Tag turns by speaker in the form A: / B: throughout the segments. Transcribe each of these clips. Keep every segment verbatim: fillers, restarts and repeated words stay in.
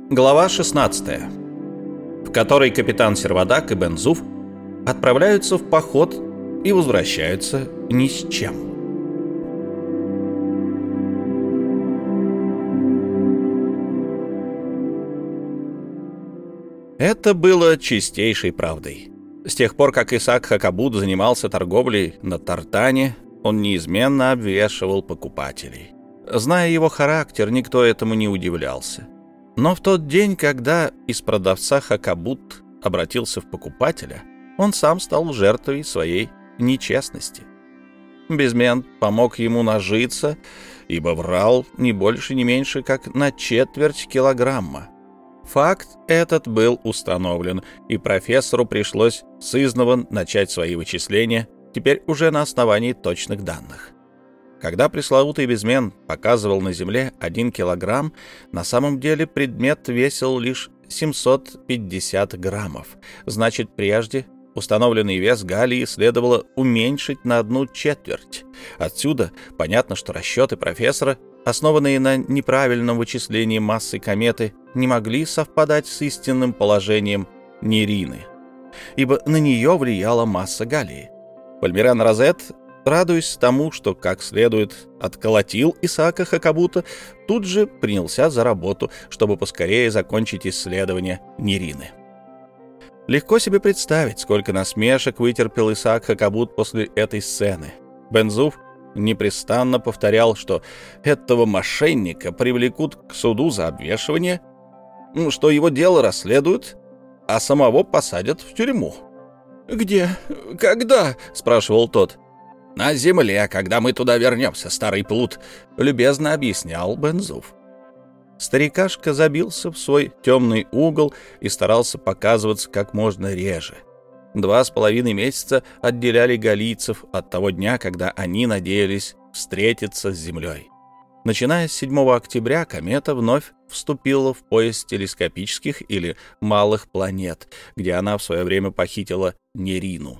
A: Глава шестнадцатая, в которой капитан Сервадак и Бен-Зуф отправляются в поход и возвращаются ни с чем. Это было чистейшей правдой. С тех пор, как Исаак Хакабут занимался торговлей на Тартане, он неизменно обвешивал покупателей. Зная его характер, никто этому не удивлялся. Но в тот день, когда из продавца Хакабут обратился в покупателя, он сам стал жертвой своей нечестности. Безмен помог ему нажиться, ибо врал не больше, не меньше, как на четверть килограмма. Факт этот был установлен, и профессору пришлось сызнова начать свои вычисления, теперь уже на основании точных данных. Когда пресловутый безмен показывал на земле один килограмм, на самом деле предмет весил лишь семьсот пятьдесят граммов. Значит, прежде установленный вес Галлии следовало уменьшить на одну четверть. Отсюда понятно, что расчеты профессора, основанные на неправильном вычислении массы кометы, не могли совпадать с истинным положением Нерины, ибо на нее влияла масса Галлии. Пальмиран Розет, радуясь тому, что как следует отколотил Исаака Хакабута, тут же принялся за работу, чтобы поскорее закончить исследование Нерины. Легко себе представить, сколько насмешек вытерпел Исаак Хакабут после этой сцены. Бен-Зуф непрестанно повторял, что этого мошенника привлекут к суду за обвешивание, что его дело расследуют, а самого посадят в тюрьму. «Где? Когда?» — спрашивал тот. «На земле, когда мы туда вернемся, старый плут», — любезно объяснял Бен-Зуф. Старикашка забился в свой темный угол и старался показываться как можно реже. Два с половиной месяца отделяли галлийцев от того дня, когда они надеялись встретиться с Землей. Начиная с седьмого октября комета вновь вступила в пояс телескопических или малых планет, где она в свое время похитила Нерину.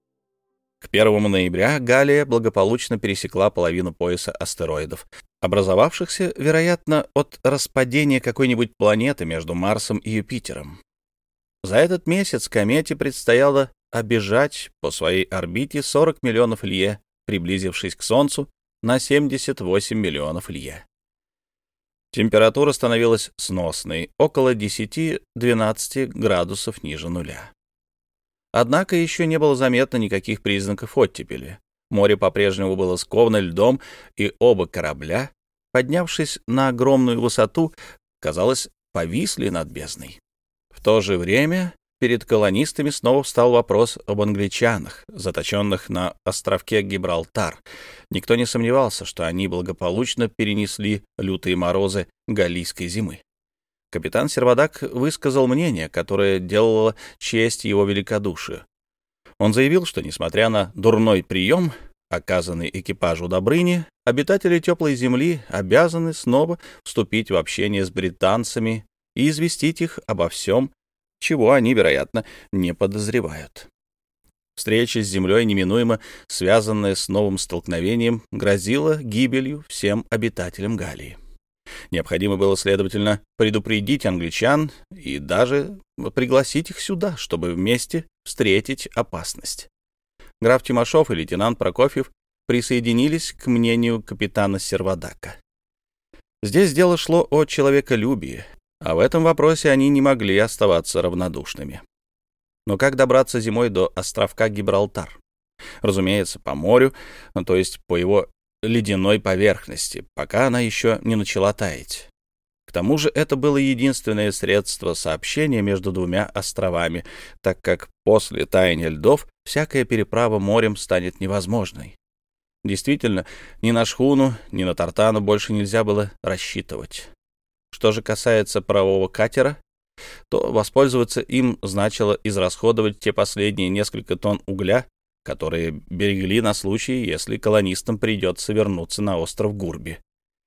A: К первому ноября Галлия благополучно пересекла половину пояса астероидов, образовавшихся, вероятно, от распадения какой-нибудь планеты между Марсом и Юпитером. За этот месяц комете предстояло обежать по своей орбите сорок миллионов лье, приблизившись к Солнцу на семьдесят восемь миллионов лье. Температура становилась сносной, около десять-двенадцать градусов ниже нуля. Однако еще не было заметно никаких признаков оттепели. Море по-прежнему было сковано льдом, и оба корабля, поднявшись на огромную высоту, казалось, повисли над бездной. В то же время перед колонистами снова встал вопрос об англичанах, заточенных на островке Гибралтар. Никто не сомневался, что они благополучно перенесли лютые морозы галлийской зимы. Капитан Сервадак высказал мнение, которое делало честь его великодушию. Он заявил, что, несмотря на дурной прием, оказанный экипажу Добрыни, обитатели теплой земли обязаны снова вступить в общение с британцами и известить их обо всем, чего они, вероятно, не подозревают. Встреча с землей, неминуемо связанная с новым столкновением, грозила гибелью всем обитателям Галлии. Необходимо было, следовательно, предупредить англичан и даже пригласить их сюда, чтобы вместе встретить опасность. Граф Тимошов и лейтенант Прокофьев присоединились к мнению капитана Сервадака. Здесь дело шло о человеколюбии, а в этом вопросе они не могли оставаться равнодушными. Но как добраться зимой до островка Гибралтар? Разумеется, по морю, то есть по его ледяной поверхности, пока она еще не начала таять. К тому же это было единственное средство сообщения между двумя островами, так как после таяния льдов всякая переправа морем станет невозможной. Действительно, ни на шхуну, ни на Тартану больше нельзя было рассчитывать. Что же касается парового катера, то воспользоваться им значило израсходовать те последние несколько тонн угля, которые берегли на случай, если колонистам придется вернуться на остров Гурби.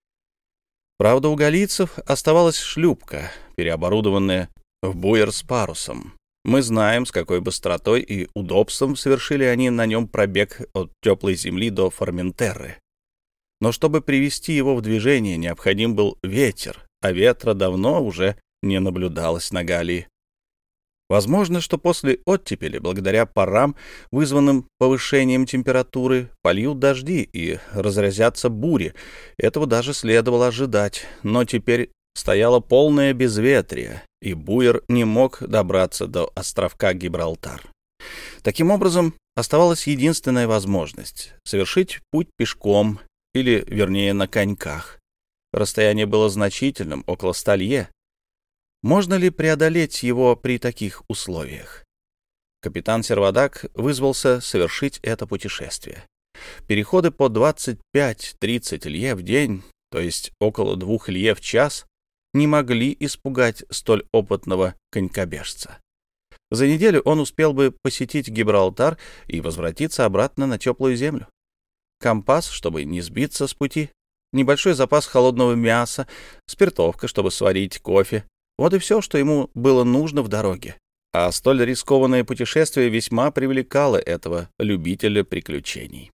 A: Правда, у галлийцев оставалась шлюпка, переоборудованная в буер с парусом. Мы знаем, с какой быстротой и удобством совершили они на нем пробег от теплой земли до Форментерры. Но чтобы привести его в движение, необходим был ветер, а ветра давно уже не наблюдалось на Галлии. Возможно, что после оттепели, благодаря парам, вызванным повышением температуры, польют дожди и разразятся бури. Этого даже следовало ожидать, но теперь стояло полное безветрие, и буер не мог добраться до островка Гибралтар. Таким образом, оставалась единственная возможность — совершить путь пешком, или, вернее, на коньках. Расстояние было значительным, около ста лье. Можно ли преодолеть его при таких условиях? Капитан Сервадак вызвался совершить это путешествие. Переходы по двадцать пять тридцать лье в день, то есть около двух лье в час, не могли испугать столь опытного конькобежца. За неделю он успел бы посетить Гибралтар и возвратиться обратно на теплую землю. Компас, чтобы не сбиться с пути, небольшой запас холодного мяса, спиртовка, чтобы сварить кофе. Вот и все, что ему было нужно в дороге. А столь рискованное путешествие весьма привлекало этого любителя приключений.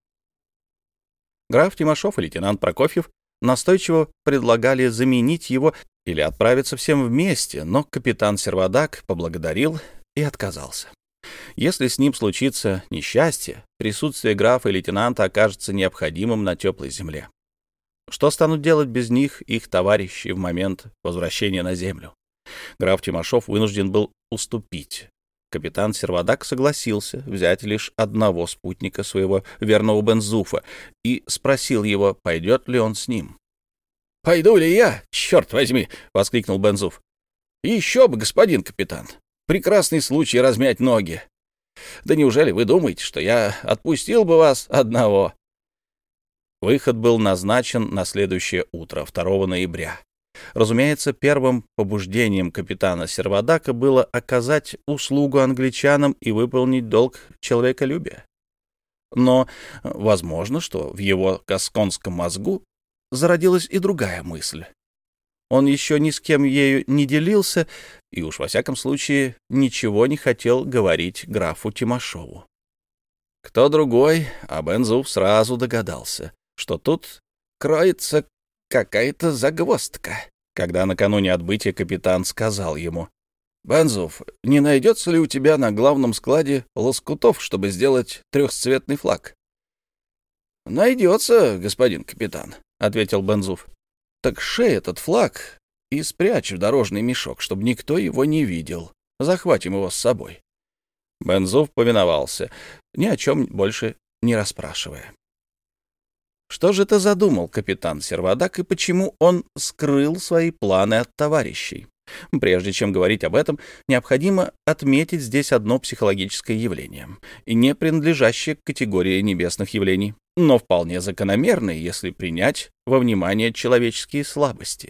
A: Граф Тимошов и лейтенант Прокофьев настойчиво предлагали заменить его или отправиться всем вместе, но капитан Сервадак поблагодарил и отказался. Если с ним случится несчастье, присутствие графа и лейтенанта окажется необходимым на теплой земле. Что станут делать без них их товарищи в момент возвращения на землю? Граф Тимошов вынужден был уступить. Капитан Сервадак согласился взять лишь одного спутника своего верного Бензуфа и спросил его, пойдет ли он с ним. — Пойду ли я? Черт возьми! — воскликнул Бензуф. — Еще бы, господин капитан! Прекрасный случай размять ноги. Да неужели вы думаете, что я отпустил бы вас одного? Выход был назначен на следующее утро, второго ноября. Разумеется, первым побуждением капитана Сервадака было оказать услугу англичанам и выполнить долг человеколюбия. Но возможно, что в его гасконском мозгу зародилась и другая мысль. Он еще ни с кем ею не делился и уж во всяком случае ничего не хотел говорить графу Тимошову. Кто другой, а Бензуф сразу догадался, что тут кроется какая-то загвоздка, когда накануне отбытия капитан сказал ему: «Бензуф, не найдется ли у тебя на главном складе лоскутов, чтобы сделать трехцветный флаг?» «Найдется, господин капитан», — ответил Бензуф. «Так шей этот флаг и спрячь в дорожный мешок, чтобы никто его не видел. Захватим его с собой». Бензуф повиновался, ни о чем больше не расспрашивая. Что же это задумал капитан Сервадак и почему он скрыл свои планы от товарищей? Прежде чем говорить об этом, необходимо отметить здесь одно психологическое явление, и не принадлежащее к категории небесных явлений, но вполне закономерное, если принять во внимание человеческие слабости.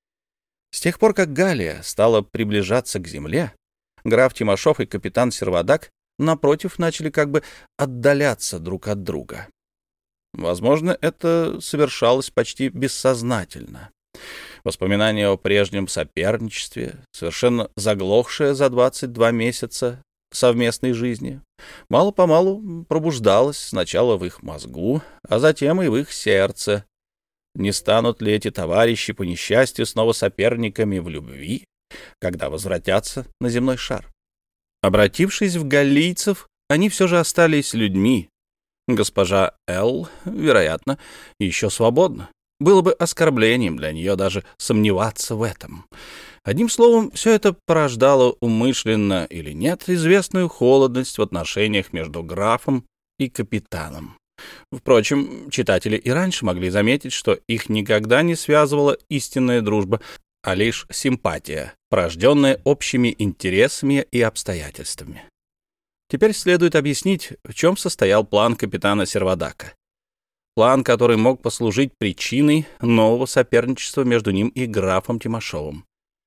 A: С тех пор, как Галлия стала приближаться к земле, граф Тимошов и капитан Сервадак, напротив, начали как бы отдаляться друг от друга. Возможно, это совершалось почти бессознательно. Воспоминание о прежнем соперничестве, совершенно заглохшее за двадцать два месяца совместной жизни, мало-помалу пробуждалось сначала в их мозгу, а затем и в их сердце. Не станут ли эти товарищи по несчастью снова соперниками в любви, когда возвратятся на земной шар? Обратившись в галлийцев, они все же остались людьми. Госпожа Л, вероятно, еще свободна. Было бы оскорблением для нее даже сомневаться в этом. Одним словом, все это порождало, умышленно или нет, известную холодность в отношениях между графом и капитаном. Впрочем, читатели и раньше могли заметить, что их никогда не связывала истинная дружба, а лишь симпатия, порожденная общими интересами и обстоятельствами. Теперь следует объяснить, в чем состоял план капитана Сервадака. План, который мог послужить причиной нового соперничества между ним и графом Тимошовым.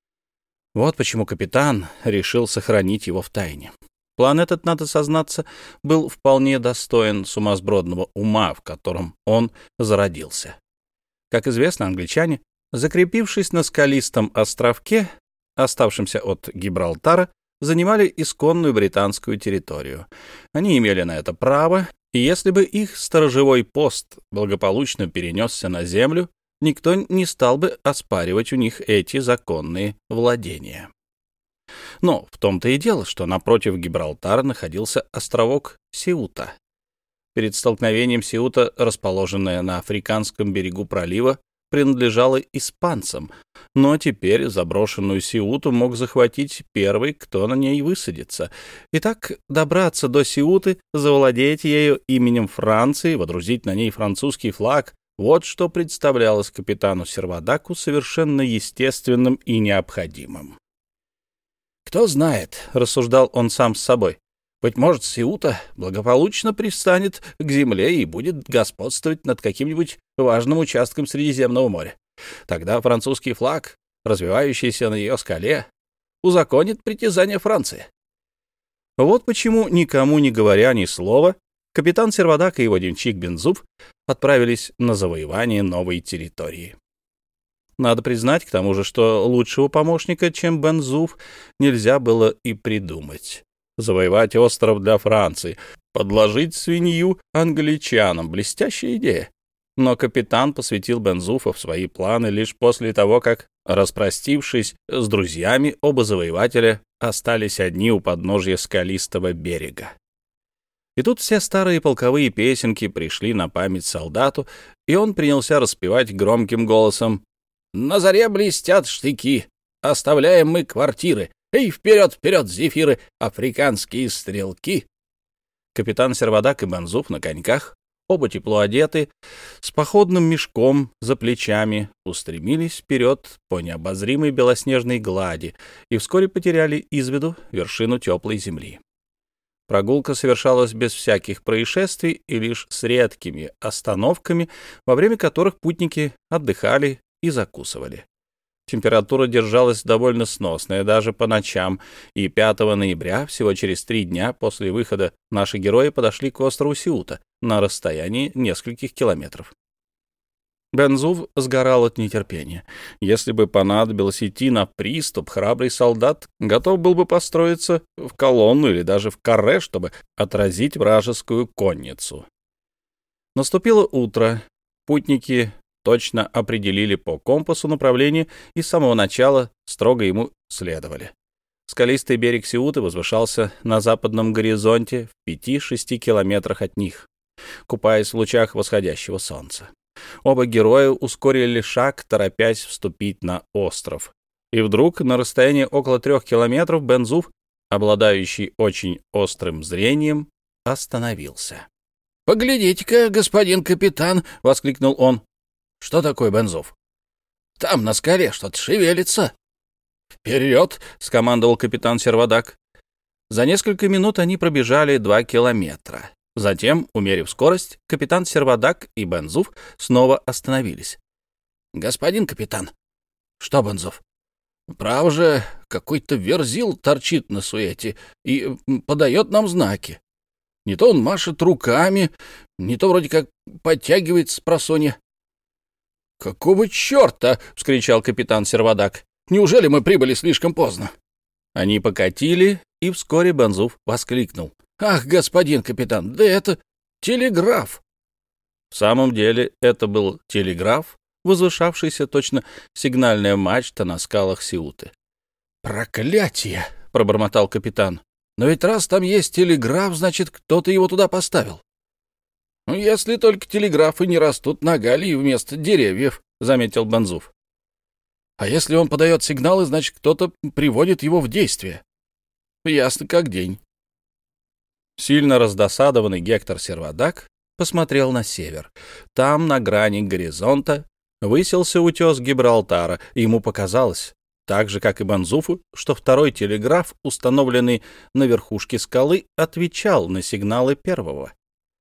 A: Вот почему капитан решил сохранить его в тайне. План этот, надо сознаться, был вполне достоин сумасбродного ума, в котором он зародился. Как известно, англичане, закрепившись на скалистом островке, оставшемся от Гибралтара, занимали исконную британскую территорию. Они имели на это право, и если бы их сторожевой пост благополучно перенесся на землю, никто не стал бы оспаривать у них эти законные владения. Но в том-то и дело, что напротив Гибралтара находился островок Сеута. Перед столкновением Сеута, расположенная на африканском берегу пролива, принадлежала испанцам, но теперь заброшенную Сеуту мог захватить первый, кто на ней высадится. Итак, добраться до Сеуты, завладеть ею именем Франции, водрузить на ней французский флаг — вот что представлялось капитану Сервадаку совершенно естественным и необходимым. «Кто знает», — рассуждал он сам с собой, — «быть может, Сеута благополучно пристанет к земле и будет господствовать над каким-нибудь важным участком Средиземного моря. Тогда французский флаг, развивающийся на ее скале, узаконит притязания Франции». Вот почему, никому не говоря ни слова, капитан Сервадак и его денщик Бензуф отправились на завоевание новой территории. Надо признать, к тому же, что лучшего помощника, чем Бензуф, нельзя было и придумать. Завоевать остров для Франции, подложить свинью англичанам — блестящая идея. Но капитан посвятил Бензуфа в свои планы лишь после того, как, распростившись с друзьями, оба завоевателя остались одни у подножья скалистого берега. И тут все старые полковые песенки пришли на память солдату, и он принялся распевать громким голосом: «На заре блестят штыки, оставляем мы квартиры. Эй, вперед, вперед, зефиры, африканские стрелки!» Капитан Сервадак и Бензуф на коньках, оба тепло одеты, с походным мешком за плечами, устремились вперед по необозримой белоснежной глади и вскоре потеряли из виду вершину теплой земли. Прогулка совершалась без всяких происшествий и лишь с редкими остановками, во время которых путники отдыхали и закусывали. Температура держалась довольно сносная даже по ночам, и пятого ноября, всего через три дня после выхода, наши герои подошли к острову Сеута на расстоянии нескольких километров. Бензуф сгорал от нетерпения. Если бы понадобилось идти на приступ, храбрый солдат готов был бы построиться в колонну или даже в каре, чтобы отразить вражескую конницу. Наступило утро. Путники точно определили по компасу направление и с самого начала строго ему следовали. Скалистый берег Сеуты возвышался на западном горизонте в пяти-шести километрах от них, купаясь в лучах восходящего солнца. Оба героя ускорили шаг, торопясь вступить на остров. И вдруг на расстоянии около трех километров Бензуф, обладающий очень острым зрением, остановился. «Поглядите-ка, господин капитан!» — воскликнул он. «Что такое, Бензуф?» «Там на скале что-то шевелится». «Вперед!» — скомандовал капитан Сервадак. За несколько минут они пробежали два километра. Затем, умерив скорость, капитан Сервадак и Бензуф снова остановились. «Господин капитан!» «Что, Бензуф?» «Право же, какой-то верзил торчит на суете и подает нам знаки. Не то он машет руками, не то вроде как подтягивает спросонья». «Какого черта?» — вскричал капитан Сервадак. «Неужели мы прибыли слишком поздно?» Они покатили, и вскоре Бензуф воскликнул: «Ах, господин капитан, да это телеграф!» В самом деле это был телеграф, возвышавшийся точно сигнальная мачта на скалах Сеуты. «Проклятие!» — пробормотал капитан. «Но ведь раз там есть телеграф, значит, кто-то его туда поставил». «Ну, если только телеграфы не растут на галлии вместо деревьев», — заметил Бензуф. «А если он подает сигналы, значит, кто-то приводит его в действие». «Ясно как день». Сильно раздосадованный Гектор Сервадак посмотрел на север. Там, на грани горизонта, высился утес Гибралтара, и ему показалось, так же, как и Бензуфу, что второй телеграф, установленный на верхушке скалы, отвечал на сигналы первого.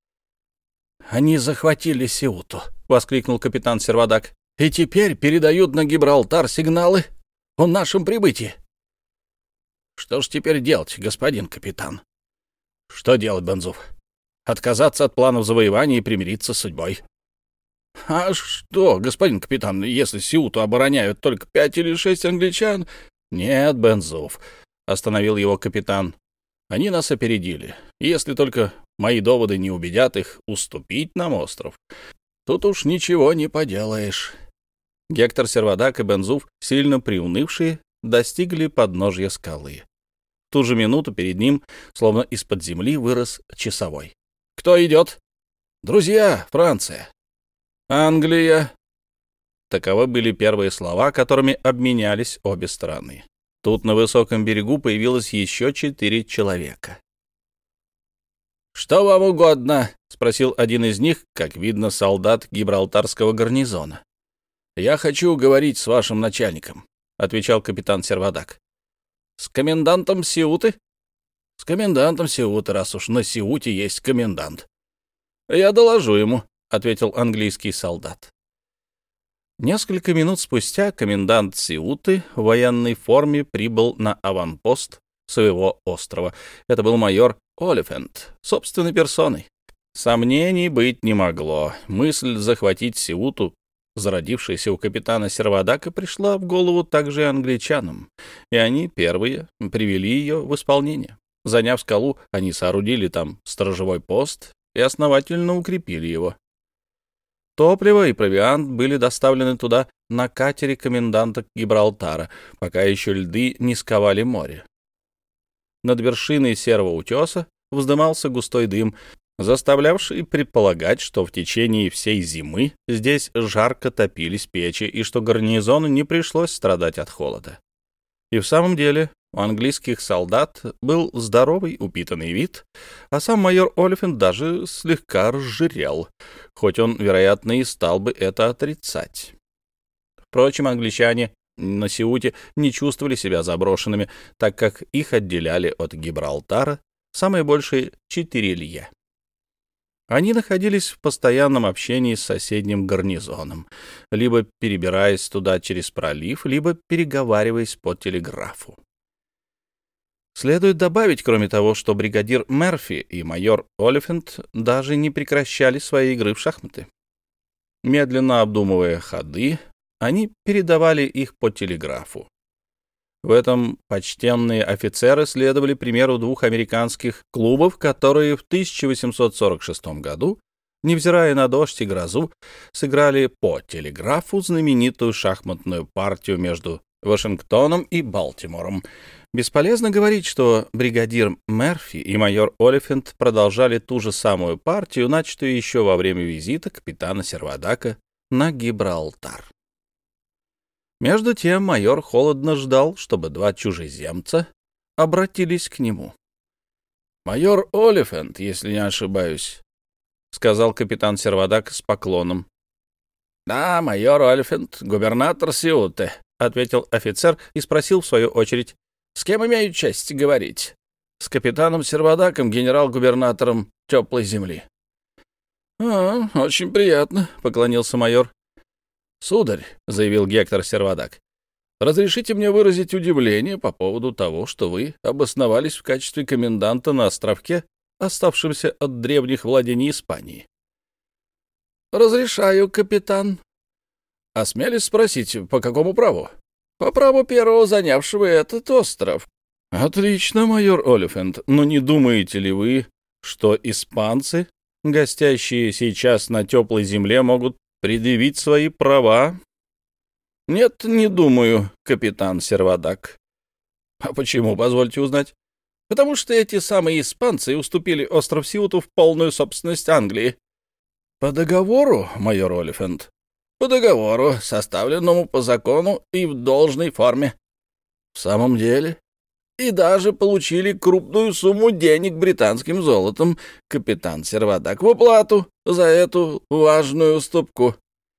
A: «Они захватили Сеуту», — воскликнул капитан Сервадак, «и теперь передают на Гибралтар сигналы о нашем прибытии». «Что ж теперь делать, господин капитан?» «Что делать, Бензуф? Отказаться от планов завоевания и примириться с судьбой». «А что, господин капитан, если Сеуту обороняют только пять или шесть англичан?» «Нет, Бензуф», — остановил его капитан. «Они нас опередили. Если только мои доводы не убедят их уступить нам остров, тут уж ничего не поделаешь. Гектор Сервадак и Бензуф, сильно приунывшие, достигли подножья скалы. В ту же минуту перед ним, словно из-под земли, вырос часовой. «Кто идет?» «Друзья, Франция». «Англия». Таковы были первые слова, которыми обменялись обе стороны. Тут на высоком берегу появилось еще четыре человека. «Что вам угодно?» — спросил один из них, как видно, солдат гибралтарского гарнизона. «Я хочу говорить с вашим начальником», — отвечал капитан Сервадак. «С комендантом Сеуты?» «С комендантом Сеуты, раз уж на Сеуте есть комендант». «Я доложу ему», — ответил английский солдат. Несколько минут спустя комендант Сеуты в военной форме прибыл на аванпост своего острова. Это был майор Олифант, собственной персоной. Сомнений быть не могло. Мысль захватить Сеуту, зародившаяся у капитана Сервадака, пришла в голову также и англичанам, и они первые привели ее в исполнение. Заняв скалу, они соорудили там сторожевой пост и основательно укрепили его. Топливо и провиант были доставлены туда на катере коменданта Гибралтара, пока еще льды не сковали море. Над вершиной серого утеса вздымался густой дым, заставлявший предполагать, что в течение всей зимы здесь жарко топились печи и что гарнизону не пришлось страдать от холода. И в самом деле у английских солдат был здоровый, упитанный вид, а сам майор Олифант даже слегка разжирел, хоть он, вероятно, и стал бы это отрицать. Впрочем, англичане на Сеуте не чувствовали себя заброшенными, так как их отделяли от Гибралтара самые большие четыре лье. Они находились в постоянном общении с соседним гарнизоном, либо перебираясь туда через пролив, либо переговариваясь по телеграфу. Следует добавить, кроме того, что бригадир Мерфи и майор Олифант даже не прекращали своей игры в шахматы. Медленно обдумывая ходы, они передавали их по телеграфу. В этом почтенные офицеры следовали примеру двух американских клубов, которые в тысяча восемьсот сорок шестом году, невзирая на дождь и грозу, сыграли по телеграфу знаменитую шахматную партию между Вашингтоном и Балтимором. Бесполезно говорить, что бригадир Мерфи и майор Олифант продолжали ту же самую партию, начатую еще во время визита капитана Сервадака на Гибралтар. Между тем майор холодно ждал, чтобы два чужеземца обратились к нему. «Майор Олифант, если не ошибаюсь», — сказал капитан Сервадак с поклоном. «Да, майор Олифант, губернатор Сеуты», — ответил офицер и спросил в свою очередь: «С кем имею честь говорить?» «С капитаном Сервадаком, генерал-губернатором Теплой земли». «А, очень приятно», — поклонился майор. «Сударь», — заявил Гектор Сервадак, — «разрешите мне выразить удивление по поводу того, что вы обосновались в качестве коменданта на островке, оставшемся от древних владений Испании». «Разрешаю, капитан». «Осмелюсь спросить, по какому праву?» «По праву первого занявшего этот остров». «Отлично, майор Олифант, но не думаете ли вы, что испанцы, гостящие сейчас на теплой земле, могут предъявить свои права?» «Нет, не думаю, капитан Сервадак». «А почему, позвольте узнать?» «Потому что эти самые испанцы уступили остров Сеуту в полную собственность Англии». «По договору, майор Олифант?» «По договору, составленному по закону и в должной форме». «В самом деле?» «И даже получили крупную сумму денег британским золотом, капитан Сервадак, в уплату за эту важную уступку».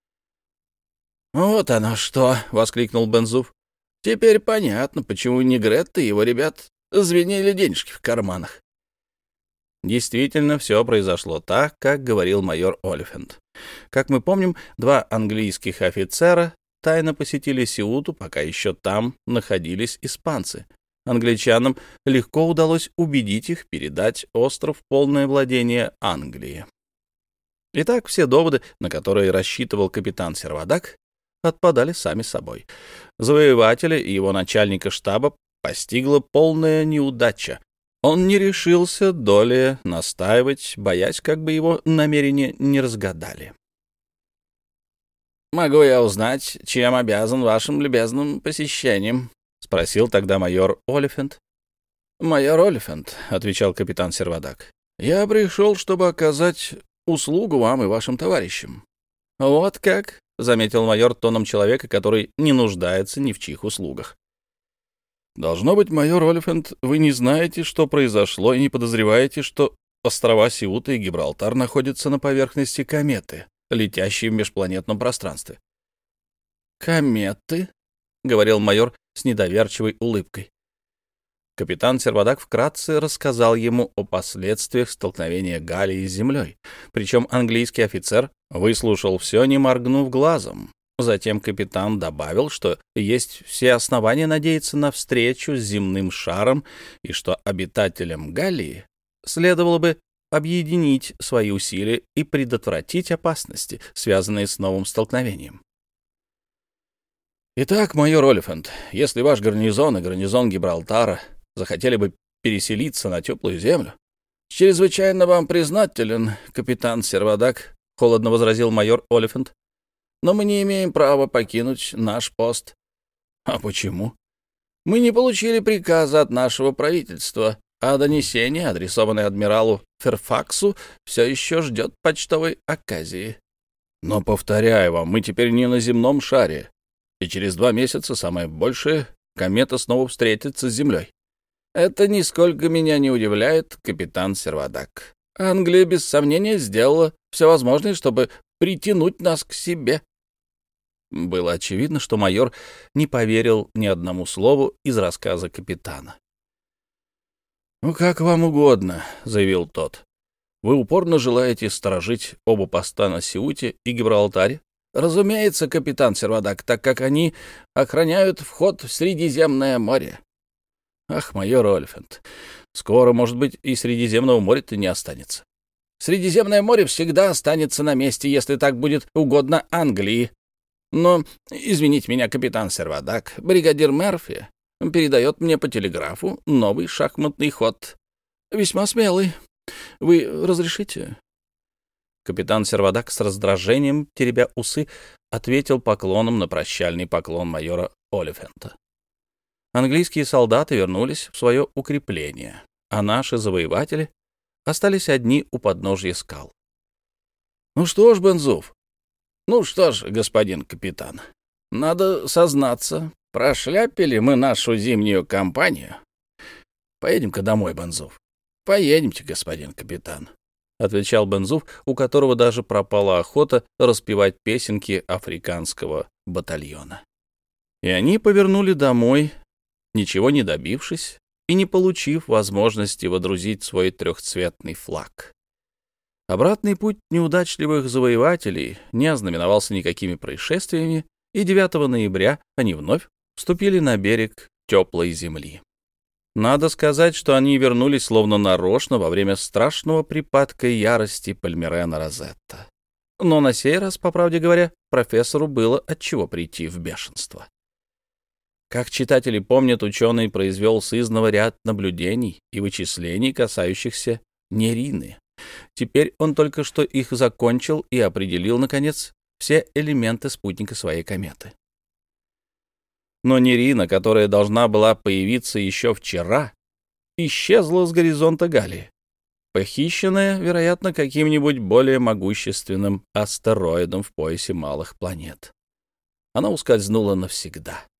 A: «Вот оно что!» — воскликнул Бензуф. «Теперь понятно, почему Негретто и его ребят звенели денежки в карманах». Действительно, все произошло так, как говорил майор Олифант. Как мы помним, два английских офицера тайно посетили Сеуту, пока еще там находились испанцы. Англичанам легко удалось убедить их передать остров в полное владение Англии. Итак, все доводы, на которые рассчитывал капитан Сервадак, отпадали сами собой. Завоевателя и его начальника штаба постигла полная неудача. Он не решился долее настаивать, боясь, как бы его намерения не разгадали. «Могу я узнать, чем обязан вашим любезным посещением?» — спросил тогда майор Олифант. «Майор Олифант», — отвечал капитан Сервадак, — «я пришел, чтобы оказать услугу вам и вашим товарищам». «Вот как», — заметил майор тоном человека, который не нуждается ни в чьих услугах. «Должно быть, майор Олифант, вы не знаете, что произошло, и не подозреваете, что острова Сеута и Гибралтар находятся на поверхности кометы, летящей в межпланетном пространстве». «Кометы?» — говорил майор с недоверчивой улыбкой. Капитан Сервадак вкратце рассказал ему о последствиях столкновения Галлии с землей. Причем английский офицер выслушал все, не моргнув глазом. Затем капитан добавил, что есть все основания надеяться на встречу с земным шаром и что обитателям Галлии следовало бы объединить свои усилия и предотвратить опасности, связанные с новым столкновением. «Итак, майор Олифант, если ваш гарнизон и гарнизон Гибралтара захотели бы переселиться на теплую землю, чрезвычайно вам признателен, капитан Сервадак», — холодно возразил майор Олифант, «но мы не имеем права покинуть наш пост». «А почему?» «Мы не получили приказа от нашего правительства, а донесение, адресованное адмиралу Ферфаксу, все еще ждет почтовой оказии». «Но, повторяю вам, мы теперь не на земном шаре, и через два месяца, самое большее, комета снова встретится с Землей». «Это нисколько меня не удивляет, капитан Сервадак. Англия, без сомнения, сделала все возможное, чтобы притянуть нас к себе». Было очевидно, что майор не поверил ни одному слову из рассказа капитана. «Ну, как вам угодно», — заявил тот. «Вы упорно желаете сторожить оба поста на Сеуте и Гибралтаре?» «Разумеется, капитан Сервадак, так как они охраняют вход в Средиземное море». «Ах, майор Олифант, скоро, может быть, и Средиземного моря-то не останется». «Средиземное море всегда останется на месте, если так будет угодно Англии. Но, извините меня, капитан Сервадак, бригадир Мерфи передает мне по телеграфу новый шахматный ход. Весьма смелый. Вы разрешите?» Капитан Сервадак с раздражением, теребя усы, ответил поклоном на прощальный поклон майора Олифанта. Английские солдаты вернулись в свое укрепление, а наши завоеватели остались одни у подножья скал. «Ну что ж, Бензуф, ну что ж, господин капитан, надо сознаться, прошляпили мы нашу зимнюю кампанию. Поедем-ка домой, Бензуф». «Поедемте, господин капитан», — отвечал Бензуф, у которого даже пропала охота распевать песенки африканского батальона. И они повернули домой, ничего не добившись и не получив возможности водрузить свой трехцветный флаг. Обратный путь неудачливых завоевателей не ознаменовался никакими происшествиями, и девятого ноября они вновь вступили на берег теплой земли. Надо сказать, что они вернулись словно нарочно во время страшного припадка ярости Пальмирена Розетта. Но на сей раз, по правде говоря, профессору было отчего прийти в бешенство. Как читатели помнят, ученый произвел сызнова ряд наблюдений и вычислений, касающихся Нерины. Теперь он только что их закончил и определил, наконец, все элементы спутника своей кометы. Но Нерина, которая должна была появиться еще вчера, исчезла с горизонта Галлии, похищенная, вероятно, каким-нибудь более могущественным астероидом в поясе малых планет. Она ускользнула навсегда.